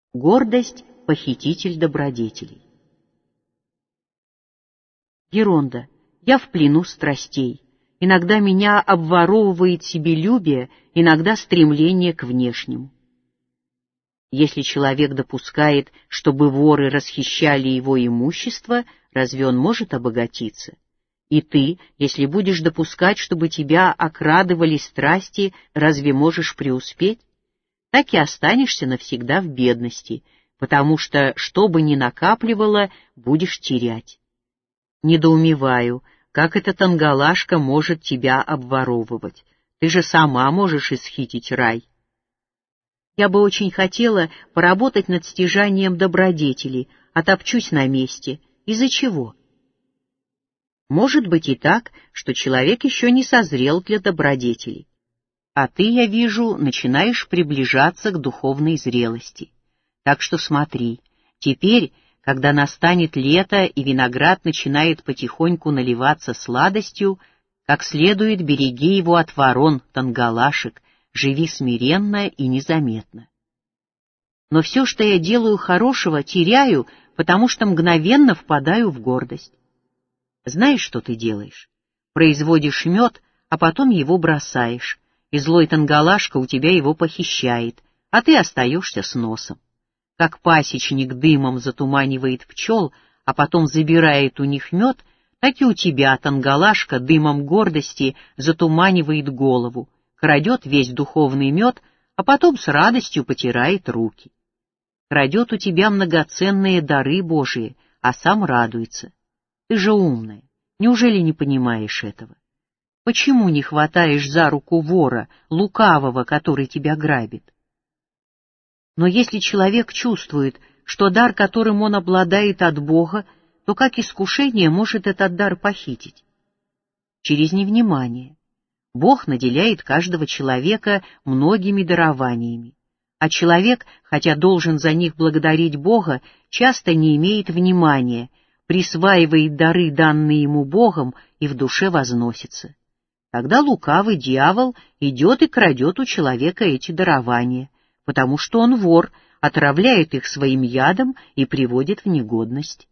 Гордость — похититель добродетелей. Геронда, я в плену страстей. Иногда меня обворовывает себелюбие, иногда стремление к внешнему. Если человек допускает, чтобы воры расхищали его имущество, разве он может обогатиться? И ты, если будешь допускать, чтобы тебя окрадывали страсти, разве можешь преуспеть? Так и останешься навсегда в бедности, потому что бы ни накапливало, будешь терять. Недоумеваю, как эта тангалашка может тебя обворовывать. Ты же сама можешь исхитить рай. Я бы очень хотела поработать над стяжанием добродетели, а топчусь на месте. Из-за чего? Может быть и так, что человек еще не созрел для добродетели. А ты, я вижу, начинаешь приближаться к духовной зрелости. Так что смотри, теперь, когда настанет лето и виноград начинает потихоньку наливаться сладостью, как следует береги его от ворон, тангалашек, живи смиренно и незаметно. Но все, что я делаю хорошего, теряю, потому что мгновенно впадаю в гордость. Знаешь, что ты делаешь? Производишь мед, а потом его бросаешь, и злой тангалашка у тебя его похищает, а ты остаешься с носом. Как пасечник дымом затуманивает пчел, а потом забирает у них мед, так и у тебя тангалашка дымом гордости затуманивает голову, крадет весь духовный мед, а потом с радостью потирает руки. Крадет у тебя многоценные дары Божии, а сам радуется. Ты же умная, неужели не понимаешь этого? Почему не хватаешь за руку вора, лукавого, который тебя грабит? Но если человек чувствует, что дар, которым он обладает от Бога, то как искушение может этот дар похитить? Через невнимание. Бог наделяет каждого человека многими дарованиями, а человек, хотя должен за них благодарить Бога, часто не имеет внимания, присваивает дары, данные ему Богом, и в душе возносится. Тогда лукавый дьявол идет и крадет у человека эти дарования, потому что он вор, отравляет их своим ядом и приводит в негодность.